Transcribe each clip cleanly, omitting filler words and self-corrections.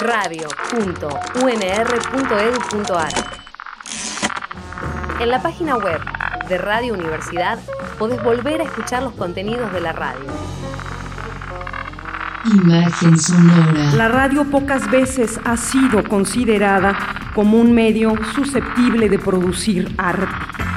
radio.unr.edu.ar. En la página web de Radio Universidad podés volver a escuchar los contenidos de la radio. Imagen sonora. La radio pocas veces ha sido considerada como un medio susceptible de producir arte.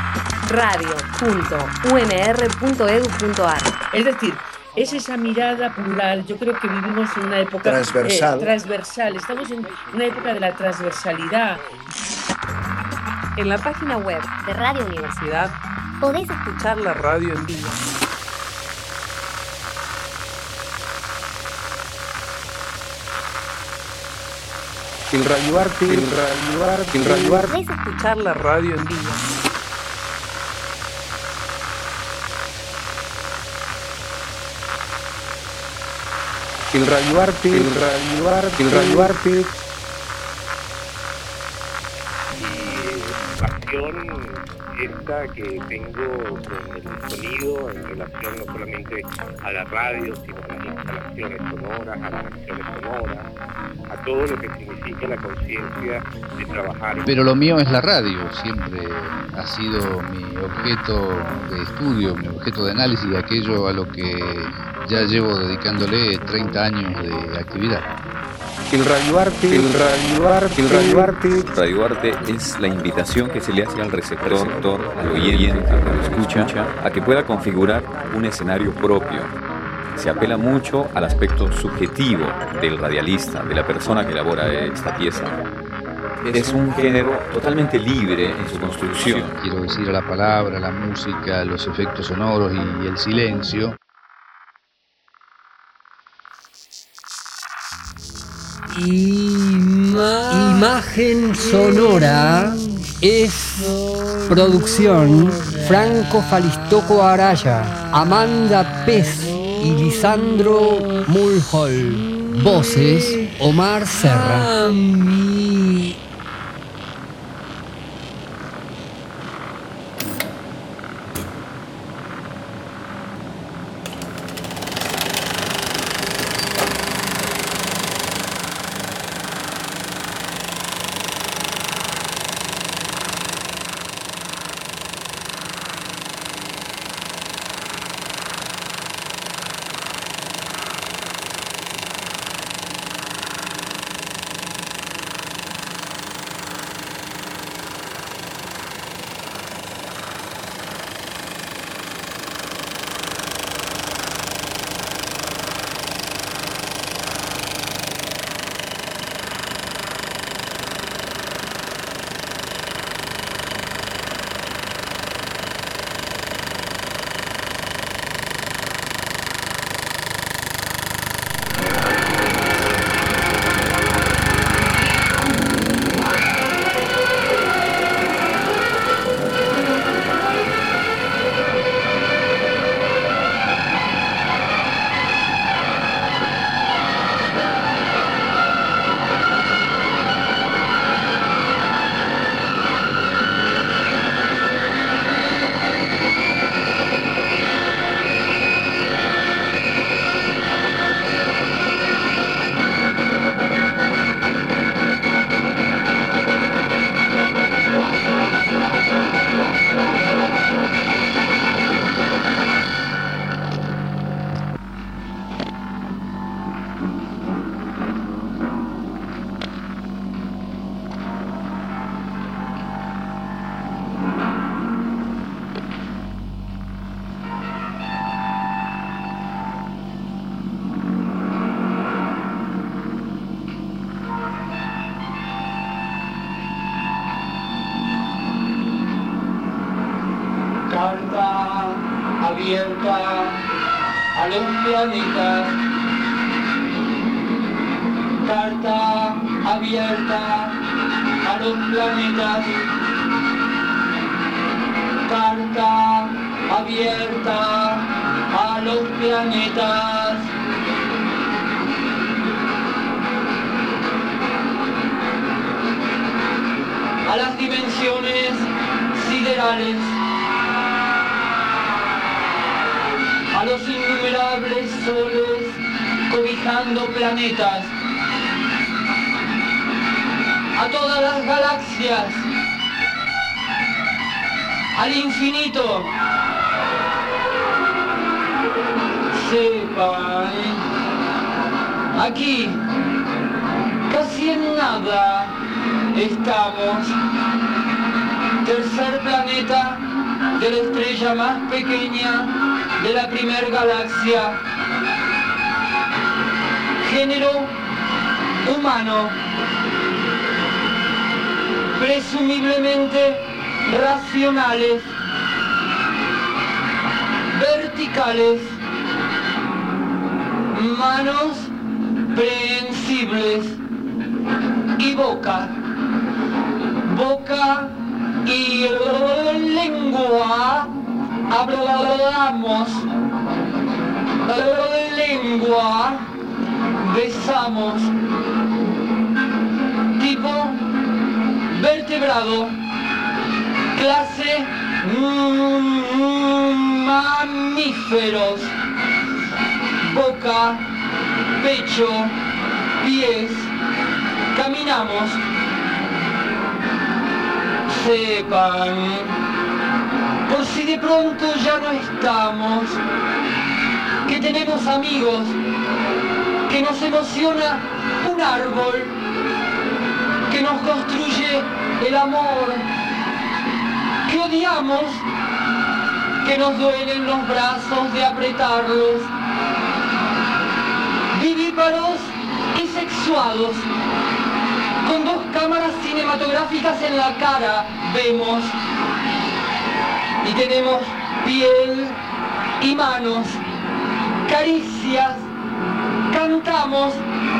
radio.unr.edu.ar. Es decir, es esa mirada plural. Yo creo que vivimos en una época transversal. Estamos en una época de la transversalidad. En la página web de Radio Universidad podés escuchar la radio en vivo. El radioarte. Podés escuchar la radio en vivo. El radioarte. Pasión esta que tengo con el sonido en relación no solamente a la radio, sino a las instalaciones sonoras, a las acciones sonoras, a todo lo que significa la conciencia de trabajar. Pero lo mío es la radio, siempre ha sido mi objeto de estudio, mi objeto de análisis, aquello a lo que ya llevo dedicándole 30 años de actividad. El radioarte. Radioarte es la invitación que se le hace al receptor, al oyente, al que lo escucha, a que pueda configurar un escenario propio. Se apela mucho al aspecto subjetivo del radialista, de la persona que elabora esta pieza. Es un género totalmente libre en su construcción. Quiero decir, a la palabra, la música, los efectos sonoros y el silencio. Imagen sonora es producción Franco Falistoco Araya, Amanda Pez y Lisandro Mulhall. Voces Omar Serra. Carta abierta a los planetas. Carta abierta a los planetas. Carta abierta a los planetas. A las dimensiones siderales. A los innumerables soles cobijando planetas. a todas las galaxias, al infinito. Sepan, aquí, casi en nada, estamos. Tercer planeta de la estrella más pequeña de la primer galaxia. Género humano. Presumiblemente racionales, verticales, manos prehensibles y boca y lengua. Hablamos, lengua, besamos. Tipo vertebrado, clase mamíferos, boca, pecho, pies, caminamos. Sepan, por si de pronto ya no estamos, que tenemos amigos, que nos emociona un árbol, que nos construye el amor, que odiamos, que nos duelen los brazos de apretarlos, vivíparos y sexuados, con 2 cámaras cinematográficas en la cara vemos, y tenemos piel y manos, caricias, cantamos.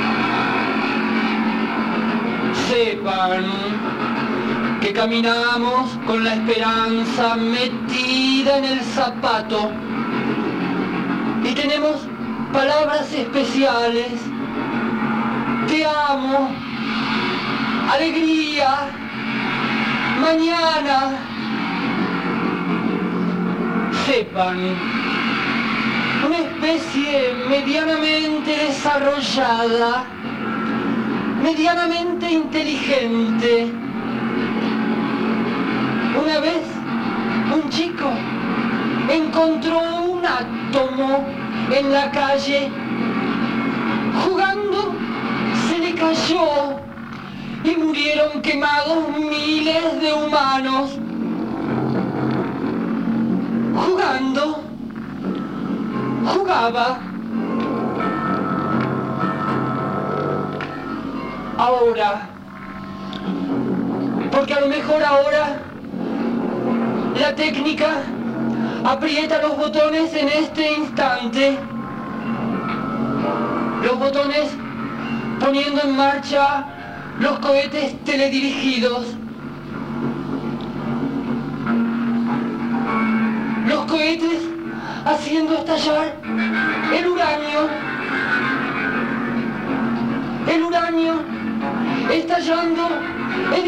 Sepan que caminamos con la esperanza metida en el zapato y tenemos palabras especiales. Te amo, alegría, mañana. Sepan, una especie medianamente desarrollada, medianamente inteligente. Una vez, un chico encontró un átomo en la calle. Jugando, se le cayó y murieron quemados miles de humanos. Jugando, jugaba. Ahora, porque a lo mejor ahora la técnica aprieta los botones en este instante, los botones poniendo en marcha los cohetes teledirigidos, los cohetes haciendo estallar el uranio estallando el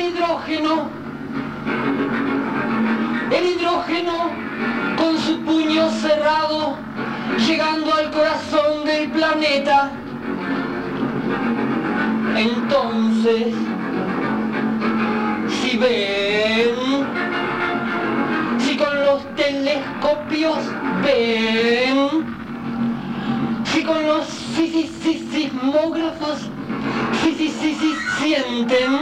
hidrógeno con su puño cerrado, llegando al corazón del planeta. Entonces, si ven, si con los telescopios ven, si con los sismógrafos sienten,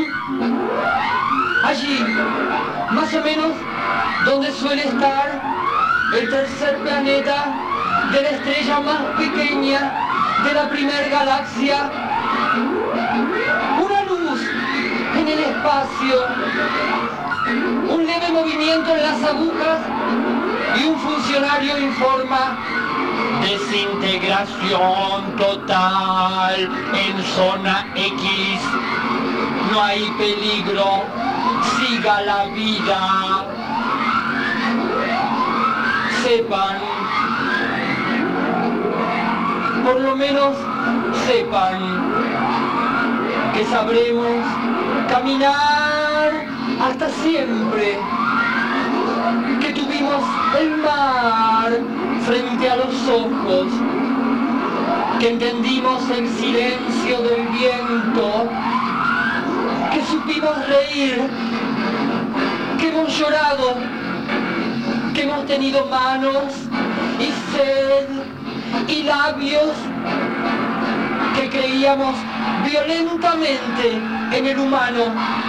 allí, más o menos, donde suele estar el tercer planeta de la estrella más pequeña de la primer galaxia, una luz en el espacio, un leve movimiento en las agujas y un funcionario informa: desintegración total en zona X, no hay peligro, siga la vida. Sepan, por lo menos sepan que sabremos caminar hasta siempre, que tuvimos el mar frente a los ojos, que entendimos el silencio del viento, que supimos reír, que hemos llorado, que hemos tenido manos y sed y labios, que creíamos violentamente en el humano.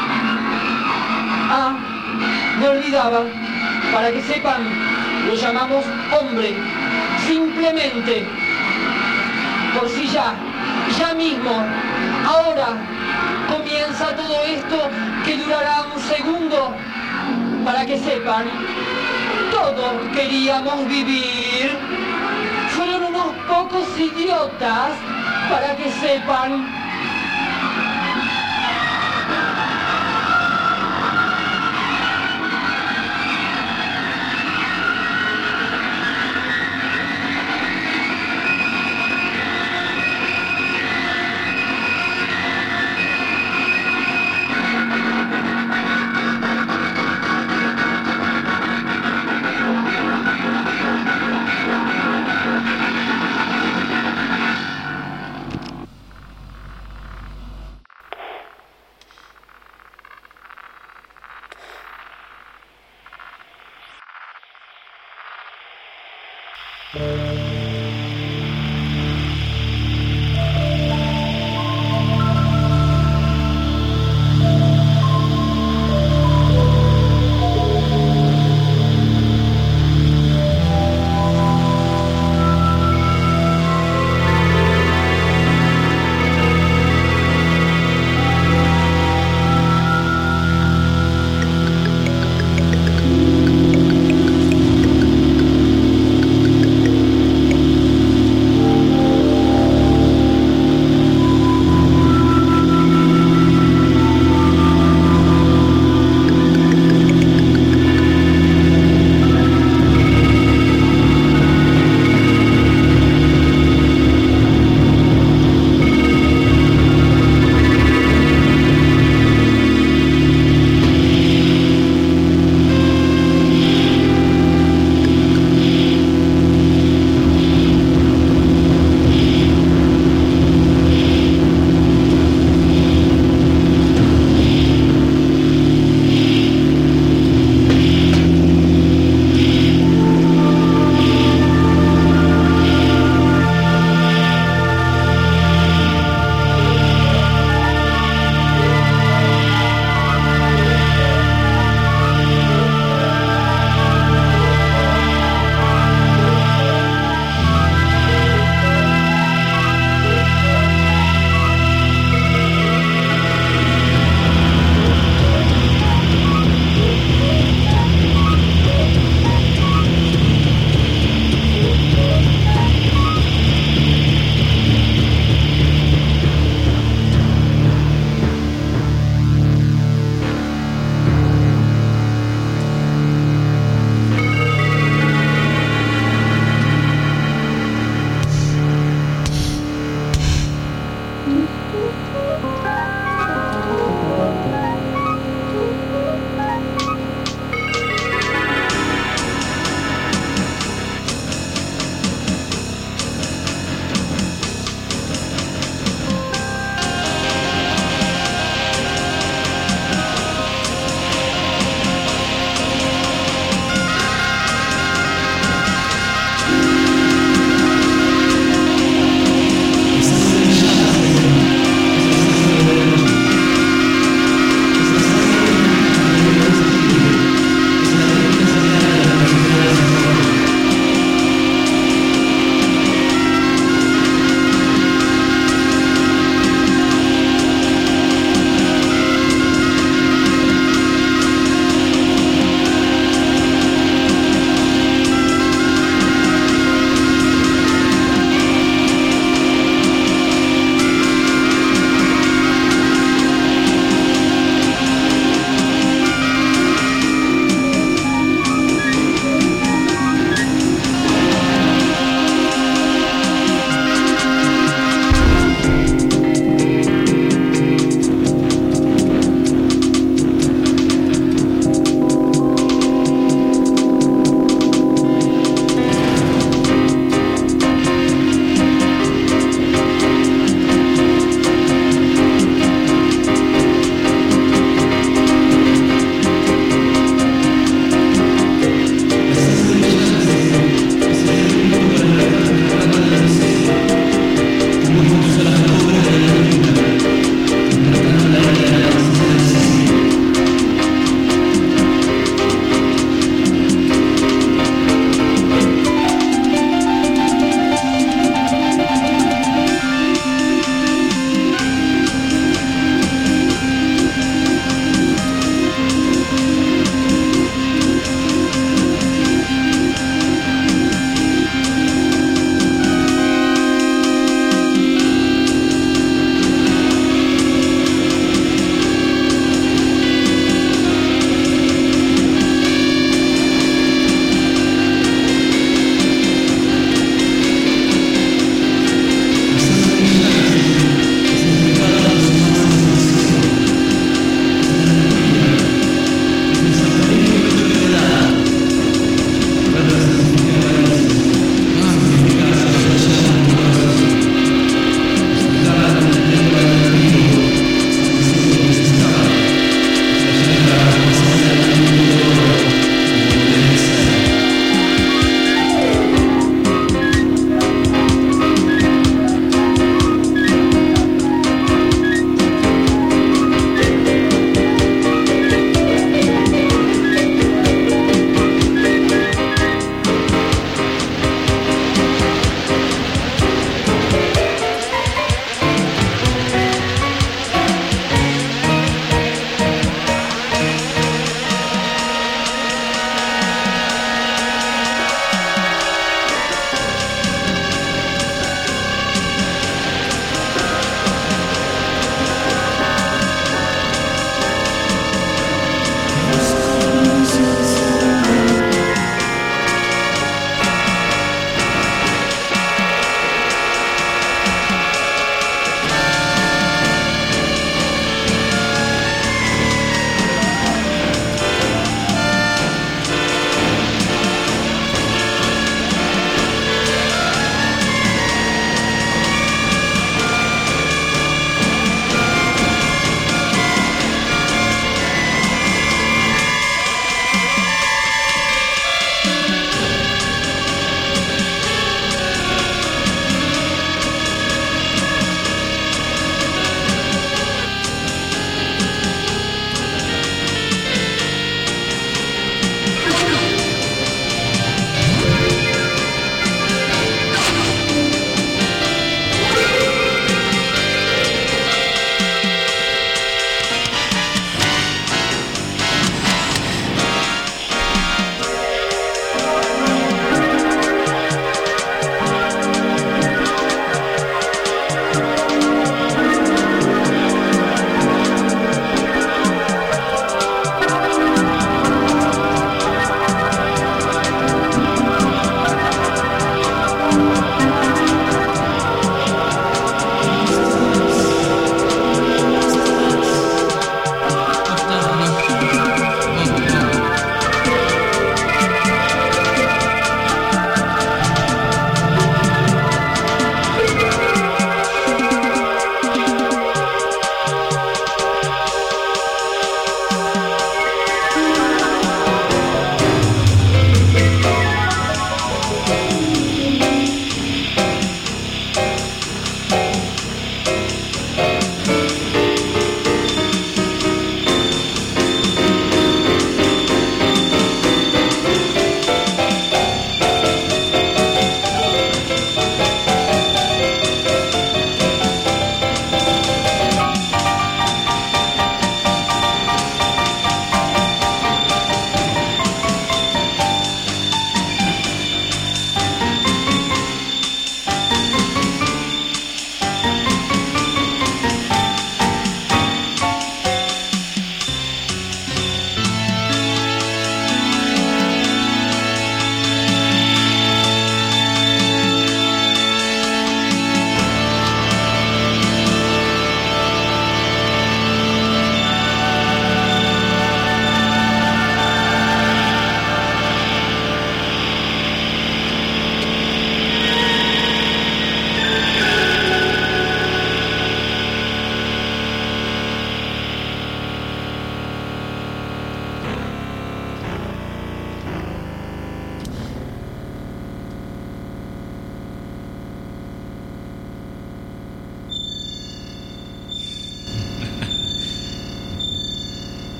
Ah, me olvidaba, para que sepan, lo llamamos hombre, simplemente, por si ya mismo, ahora comienza todo esto que durará un segundo, para que sepan, todos queríamos vivir, fueron unos pocos idiotas, para que sepan.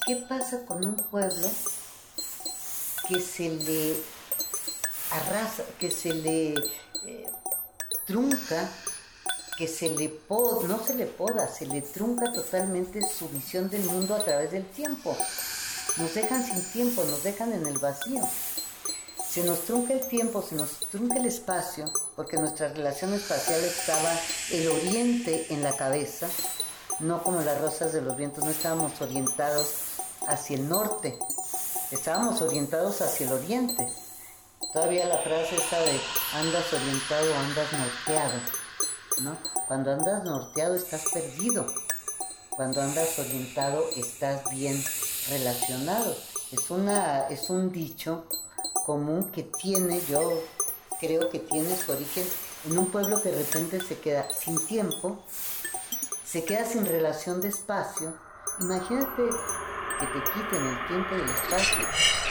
¿qué pasa con un pueblo que se le arrasa, que se le trunca, que no se le poda, se le trunca totalmente su visión del mundo a través del tiempo? Nos dejan sin tiempo, nos dejan en el vacío. Se nos trunca el tiempo, se nos trunca el espacio, porque nuestra relación espacial estaba el oriente en la cabeza, no como las rosas de los vientos, no estábamos orientados hacia el norte, estábamos orientados hacia el oriente. Todavía la frase esa de andas orientado o andas norteado, ¿no? Cuando andas norteado estás perdido, cuando andas orientado estás bien relacionado. Es un dicho común que tiene, yo creo que tiene su origen en un pueblo que de repente se queda sin tiempo, se queda sin relación de espacio. Imagínate que te quiten el tiempo y el espacio.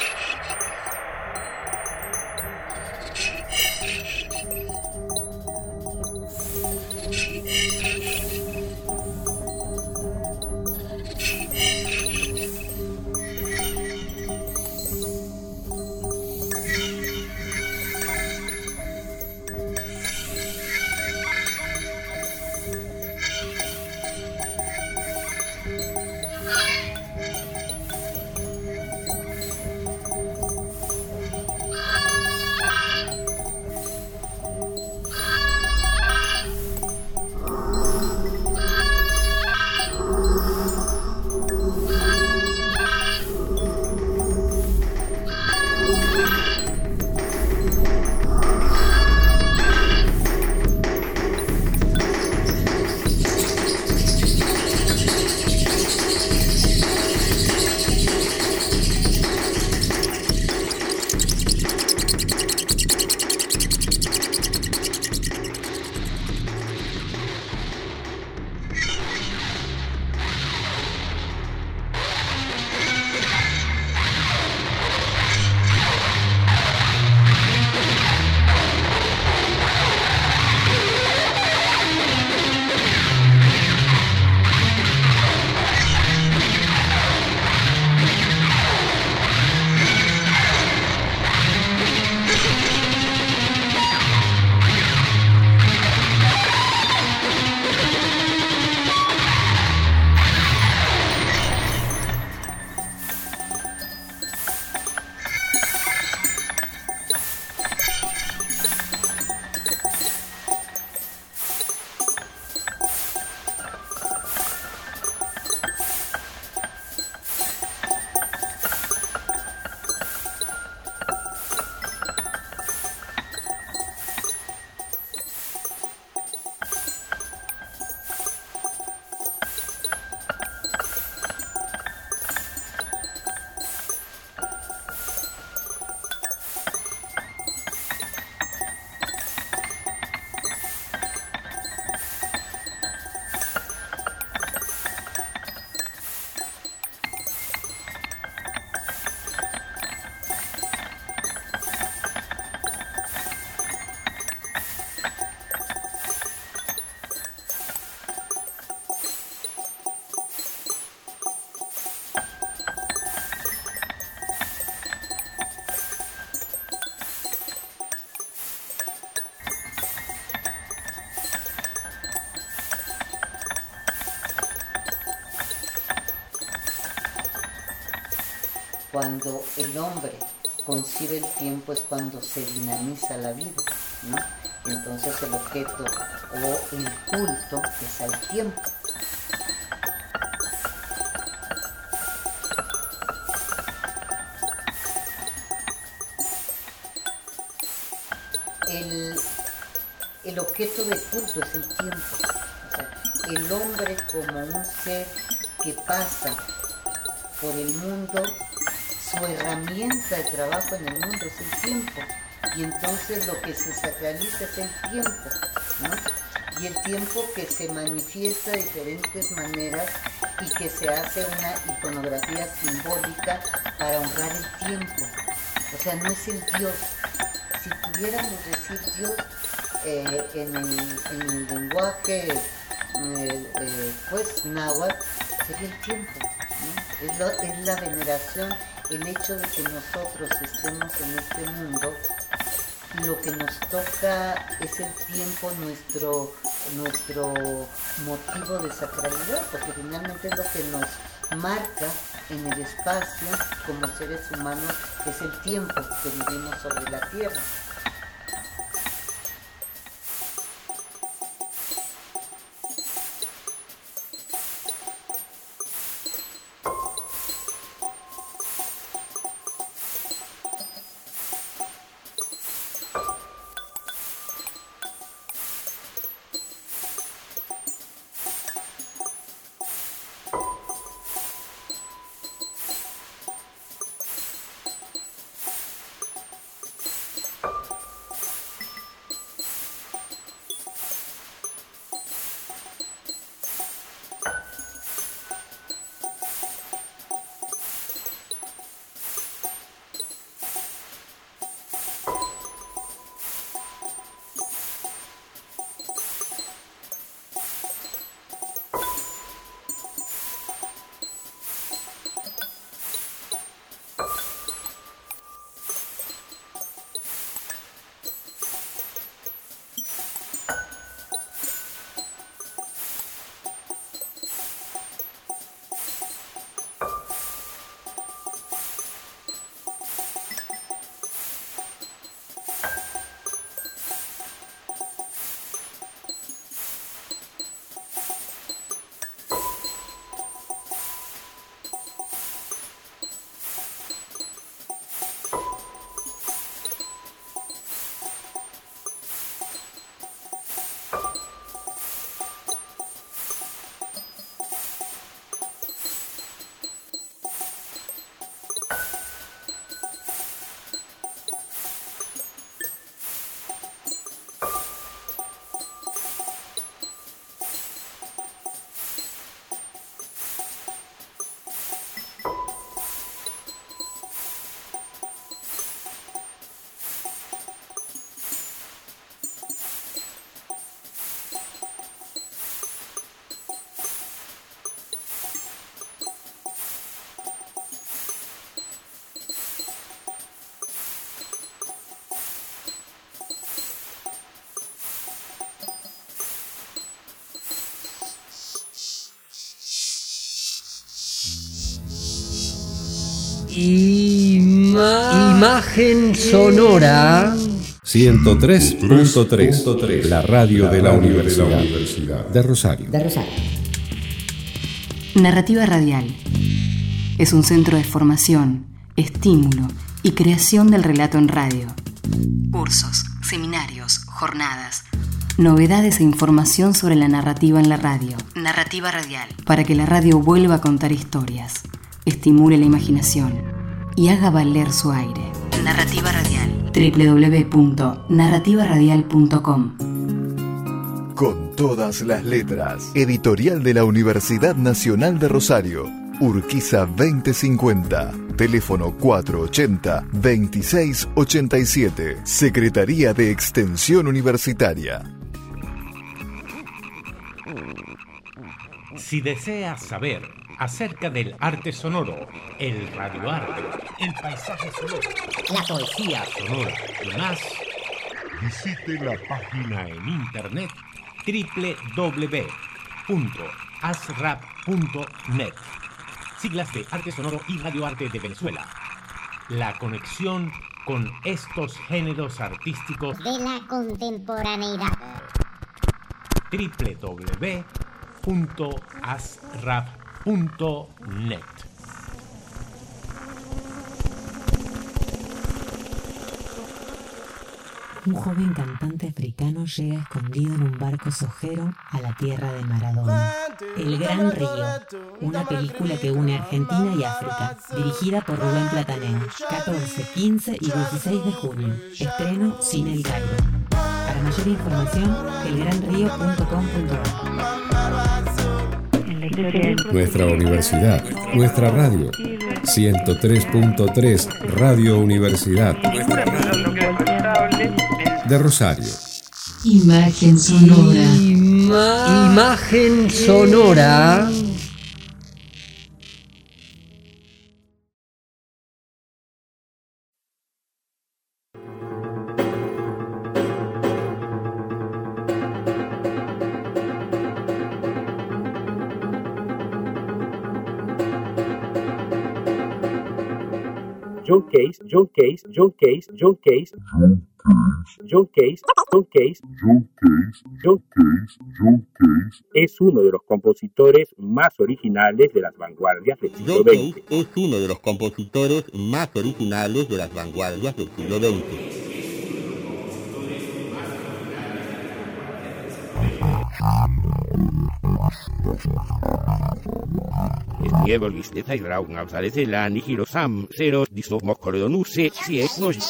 Cuando el hombre concibe el tiempo es cuando se dinamiza la vida, ¿no? Entonces el objeto o el culto es al tiempo. El objeto de culto es el tiempo. O sea, el hombre como un ser que pasa por el mundo, su herramienta de trabajo en el mundo es el tiempo, y entonces lo que se sacraliza es el tiempo, ¿no? Y el tiempo que se manifiesta de diferentes maneras y que se hace una iconografía simbólica para honrar el tiempo. O sea, no es el Dios. Si pudiéramos decir Dios en el lenguaje pues náhuatl, sería el tiempo, ¿no? es la veneración, el hecho de que nosotros estemos en este mundo. Lo que nos toca es el tiempo, nuestro motivo de sacralidad, porque finalmente es lo que nos marca en el espacio como seres humanos, es el tiempo que vivimos sobre la Tierra. Imagen sonora 103.3, la radio de la Universidad de Rosario. Narrativa Radial es un centro de formación, estímulo y creación del relato en radio. Cursos, seminarios, jornadas, novedades e información sobre la narrativa en la radio. Narrativa Radial, para que la radio vuelva a contar historias, estimule la imaginación y haga valer su aire. Narrativa Radial. www.narrativaradial.com. Con todas las letras. Editorial de la Universidad Nacional de Rosario. Urquiza 2050. Teléfono 480-2687. Secretaría de Extensión Universitaria. Si deseas saber acerca del arte sonoro, el radioarte, el paisaje sonoro, la poesía sonora y más, visite la página en internet www.asrap.net, siglas de Arte Sonoro y Radioarte de Venezuela. La conexión con estos géneros artísticos de la contemporaneidad. www.asrap.net. Un joven cantante africano llega escondido en un barco sojero a la tierra de Maradona. El Gran Río, una película que une Argentina y África, dirigida por Rubén Plataneo. 14, 15 y 16 de junio. Estreno Cine El Cairo. Para mayor información, elgranrio.com.ar. Nuestra universidad, nuestra radio. 103.3 Radio Universidad de Rosario. Imagen sonora. Imagen sonora. John Case, John Case, John Case, John Case, John Case, John Case, John Case, John Case, John Case es uno de los compositores más originales de las vanguardias del siglo XX. Es uno de los compositores más originales de las vanguardias del siglo XX. Niebo listeta y draun alzarece la nihilo sam cero disomos corredonuse si es no.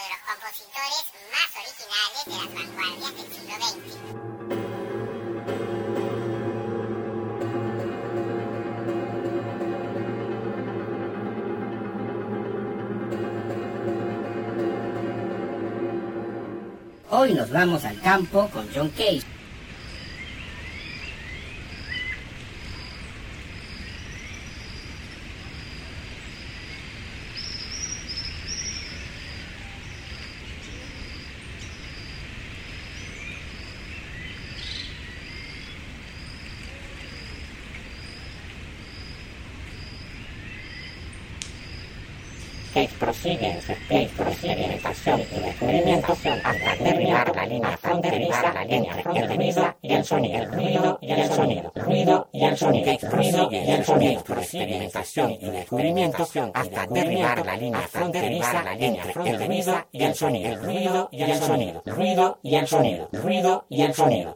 Hoy nos vamos al campo con John Cage. Cage prosigue en su experimentación y descubrimiento hasta derribar la línea fronteriza entre el ruido y el sonido. El ruido y el sonido. El ruido y el sonido. Cage prosigue en su experimentación y descubrimiento hasta derribar la línea fronteriza entre el ruido y el sonido. El ruido y el sonido. El ruido y el sonido. El ruido y el sonido.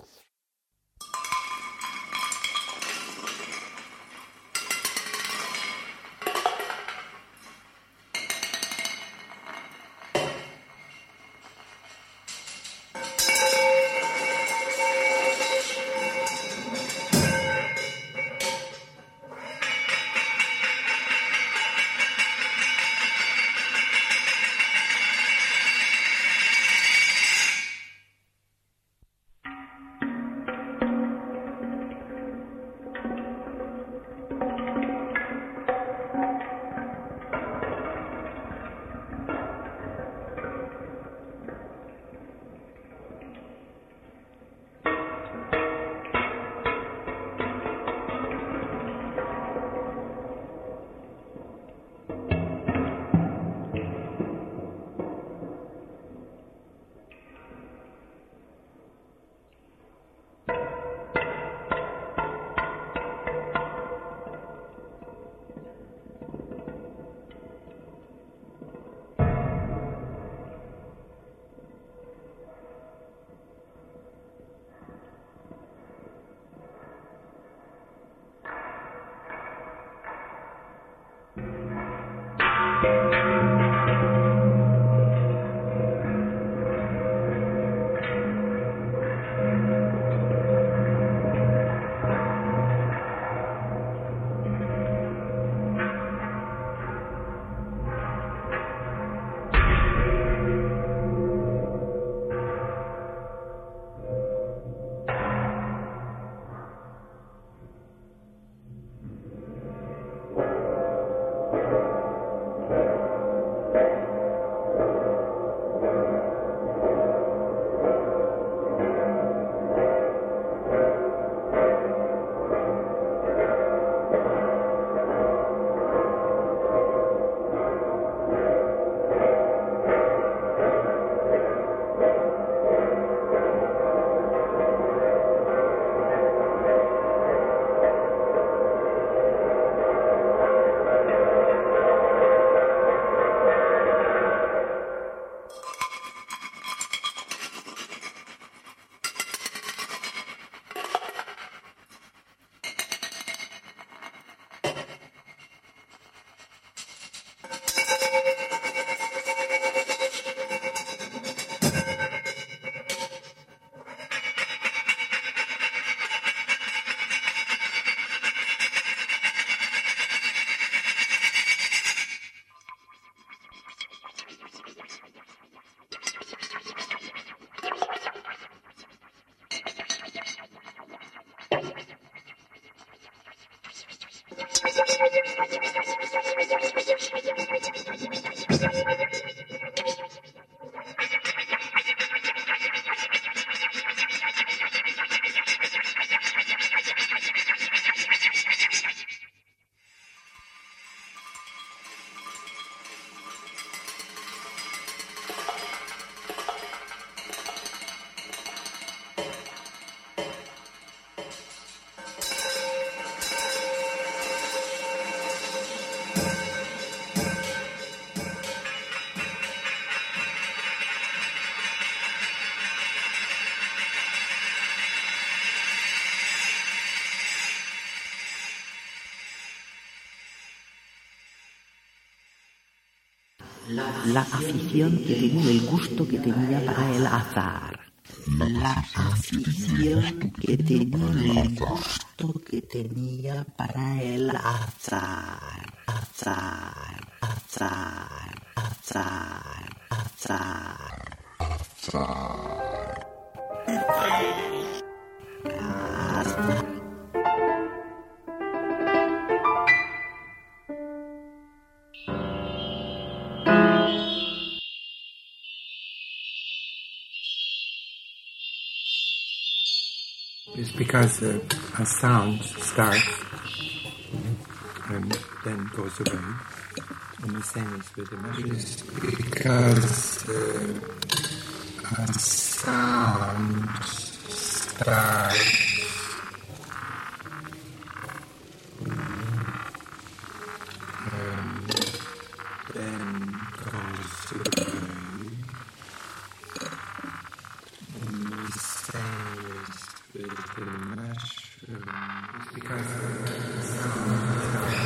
La afición que tenía, el gusto que tenía para el azar. La afición que tenía, el gusto que tenía para el azar. Azar, azar, azar, azar. Azar. Azar. It's because a sound starts and then goes away. And the same is with the measure. It's because a sound starts and then goes away. And the same is with the mushroom. It's because the sound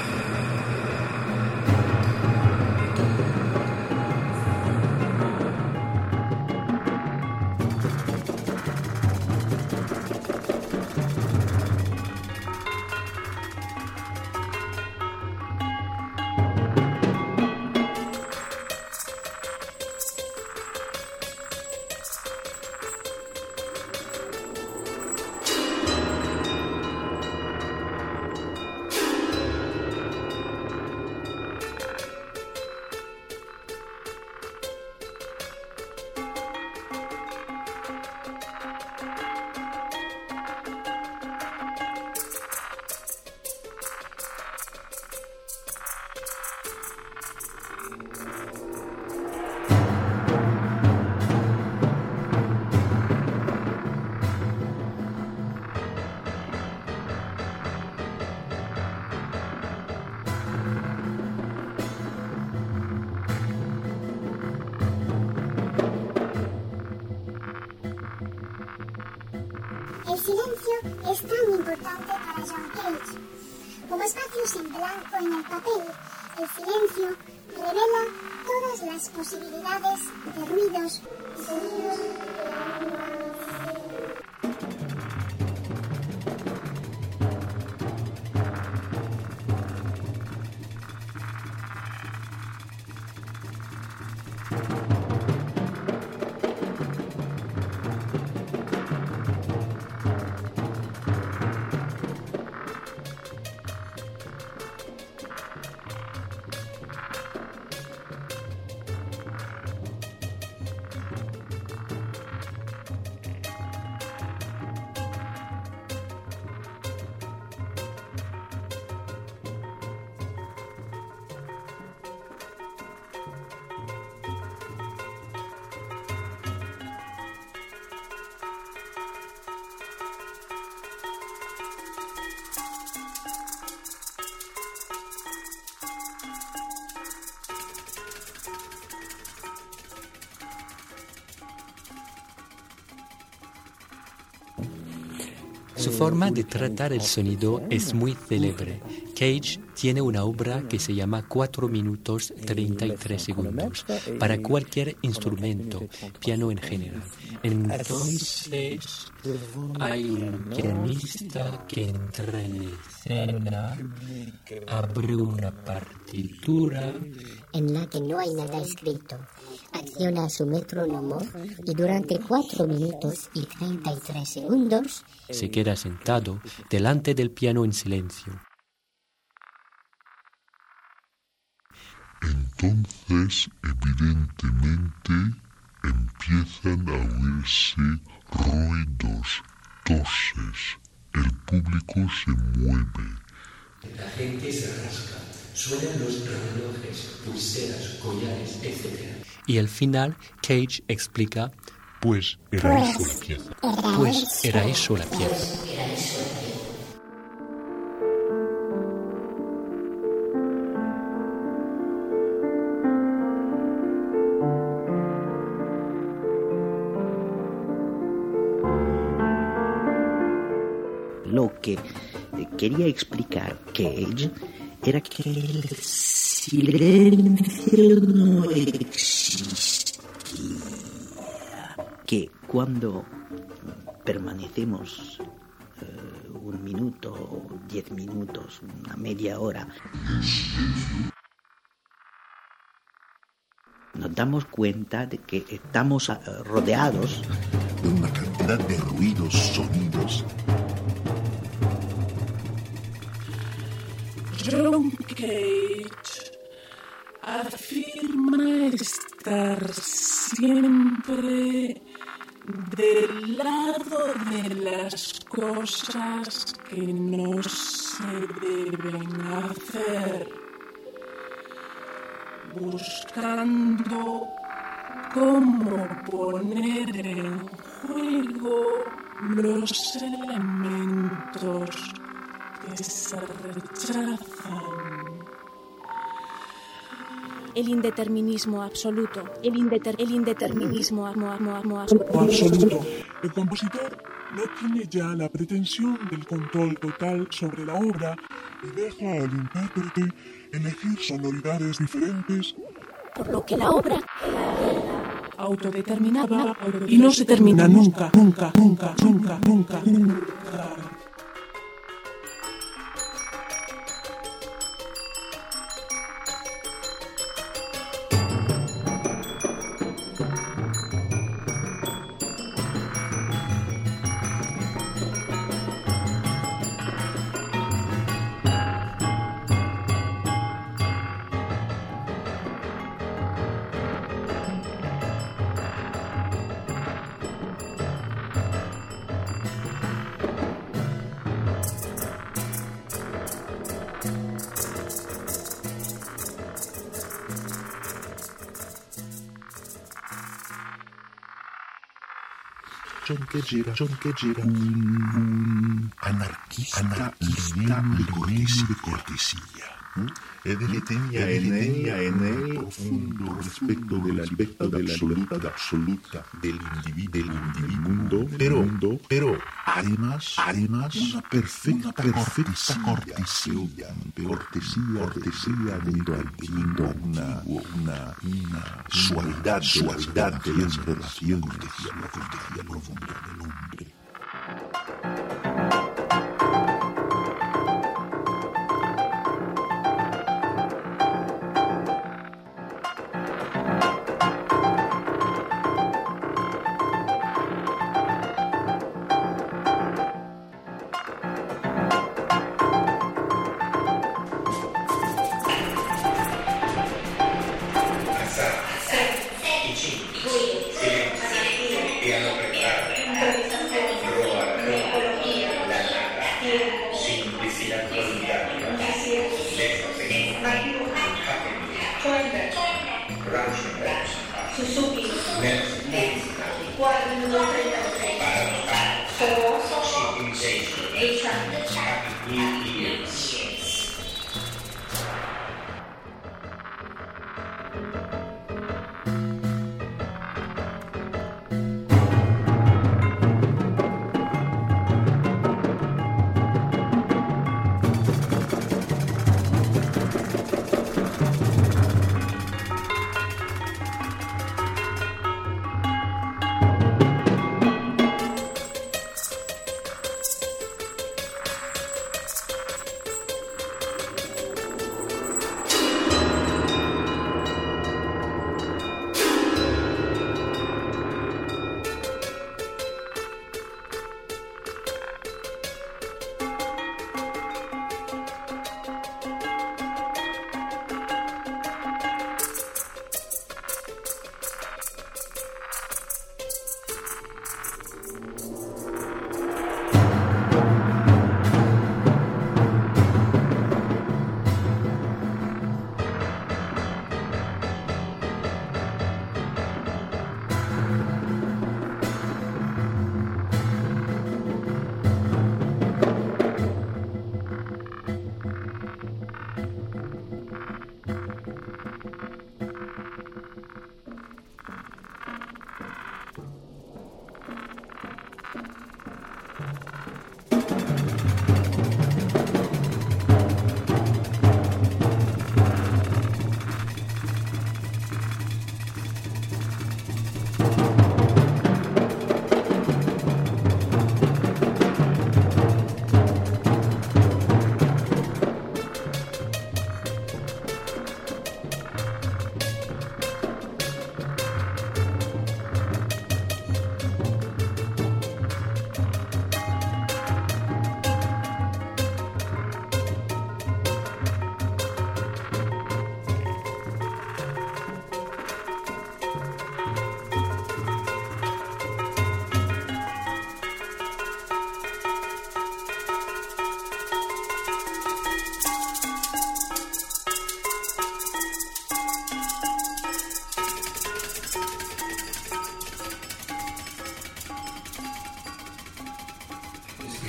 El silencio es tan importante para John Cage. Como espacios en blanco en el papel, el silencio revela todas las posibilidades de ruidos y sonidos. Su forma de tratar el sonido es muy célebre. Cage tiene una obra que se llama 4 minutos 33 segundos para cualquier instrumento, piano en general. Entonces hay un pianista que entra en escena, abre una partitura en la que no hay nada escrito. Acciona su metrónomo y durante 4 minutos y 33 segundos se queda sentado delante del piano en silencio. Entonces, evidentemente, empiezan a oírse ruidos, toses. El público se mueve. La gente se rasca, suenan los relojes, pulseras, collares, etc. Y al final, Cage explica: Pues era eso la pieza. Pues era eso la pieza. Lo que quería explicar Cage era que el silencio no existía. Que cuando permanecemos 1 minuto, 10 minutos, una media hora, nos damos cuenta de que estamos rodeados de una cantidad de ruidos, sonidos. John Cage afirma estar siempre del lado de las cosas que no se deben hacer, buscando cómo poner en juego los elementos que se rechazan. El indeterminismo absoluto. El indeterminismo absoluto. El compositor no tiene ya la pretensión del control total sobre la obra y deja al intérprete elegir sonoridades diferentes, por lo que la obra autodeterminada y no se termina nunca. John Cage era un anarquista libre de cortesía. Él tenía en él profundo respeto de la libertad absoluta del individuo, pero además una perfecta cortesía de una suavidad que es relación la cortesía profunda del hombre.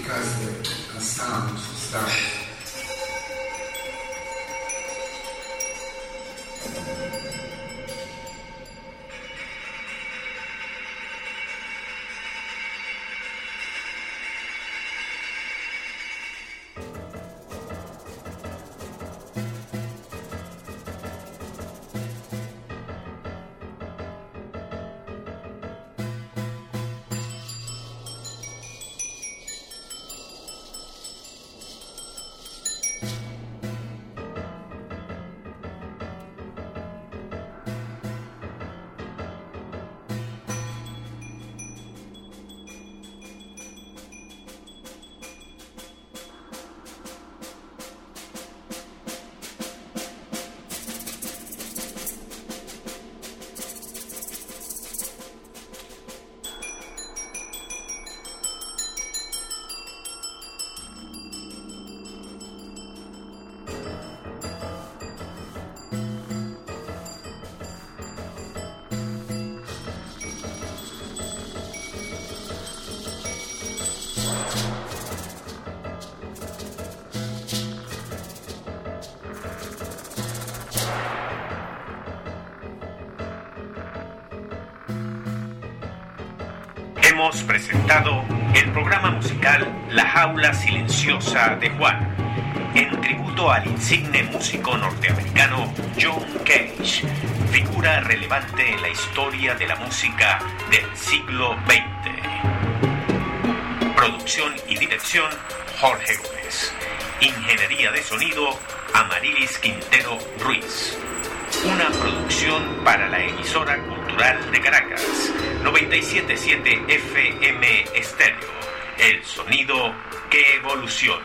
because the sound starts. Hemos presentado el programa musical La Jaula Silenciosa de Juan, en tributo al insigne músico norteamericano John Cage, figura relevante en la historia de la música del siglo XX. Producción y dirección, Jorge Gómez. Ingeniería de sonido, Amarilis Quintero Ruiz. Una producción para la emisora cultural de Caracas, 97.7 FM Estéreo, el sonido que evoluciona.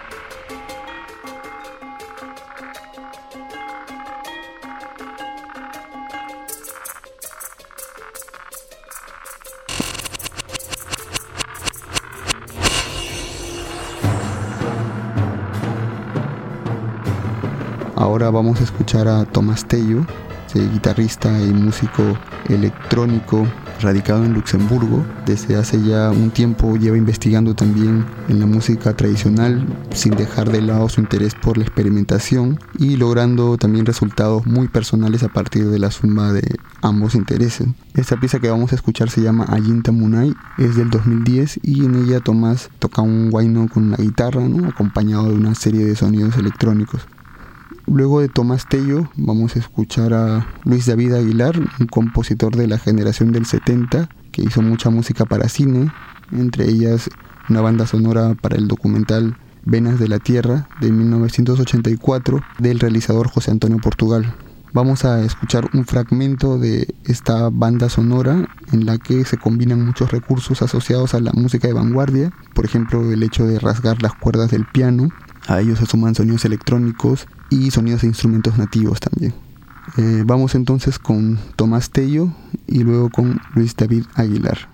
Ahora vamos a escuchar a Tomás Tello, guitarrista y músico electrónico radicado en Luxemburgo. Desde hace ya un tiempo lleva investigando también en la música tradicional, sin dejar de lado su interés por la experimentación y logrando también resultados muy personales a partir de la suma de ambos intereses. Esta pieza que vamos a escuchar se llama Ayinta Munay, es del 2010 y en ella Tomás toca un huayno con la guitarra, ¿no?, acompañado de una serie de sonidos electrónicos. Luego de Tomás Tello vamos a escuchar a Luis David Aguilar, un compositor de la generación del 70 que hizo mucha música para cine, entre ellas una banda sonora para el documental Venas de la Tierra de 1984 del realizador José Antonio Portugal. Vamos a escuchar un fragmento de esta banda sonora en la que se combinan muchos recursos asociados a la música de vanguardia, por ejemplo el hecho de rasgar las cuerdas del piano. A ellos se suman sonidos electrónicos y sonidos de instrumentos nativos también. Vamos entonces con Tomás Tello y luego con Luis David Aguilar.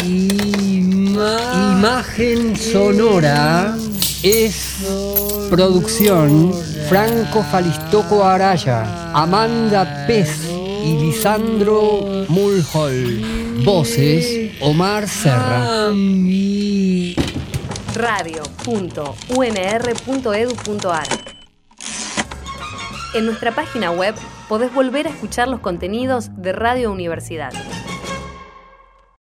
Imagen sonora es producción Franco Falistoco Araya, Amanda Pez y Lisandro Mulhall. Voces Omar Serra. Radio.unr.edu.ar. En nuestra página web podés volver a escuchar los contenidos de Radio Universidad.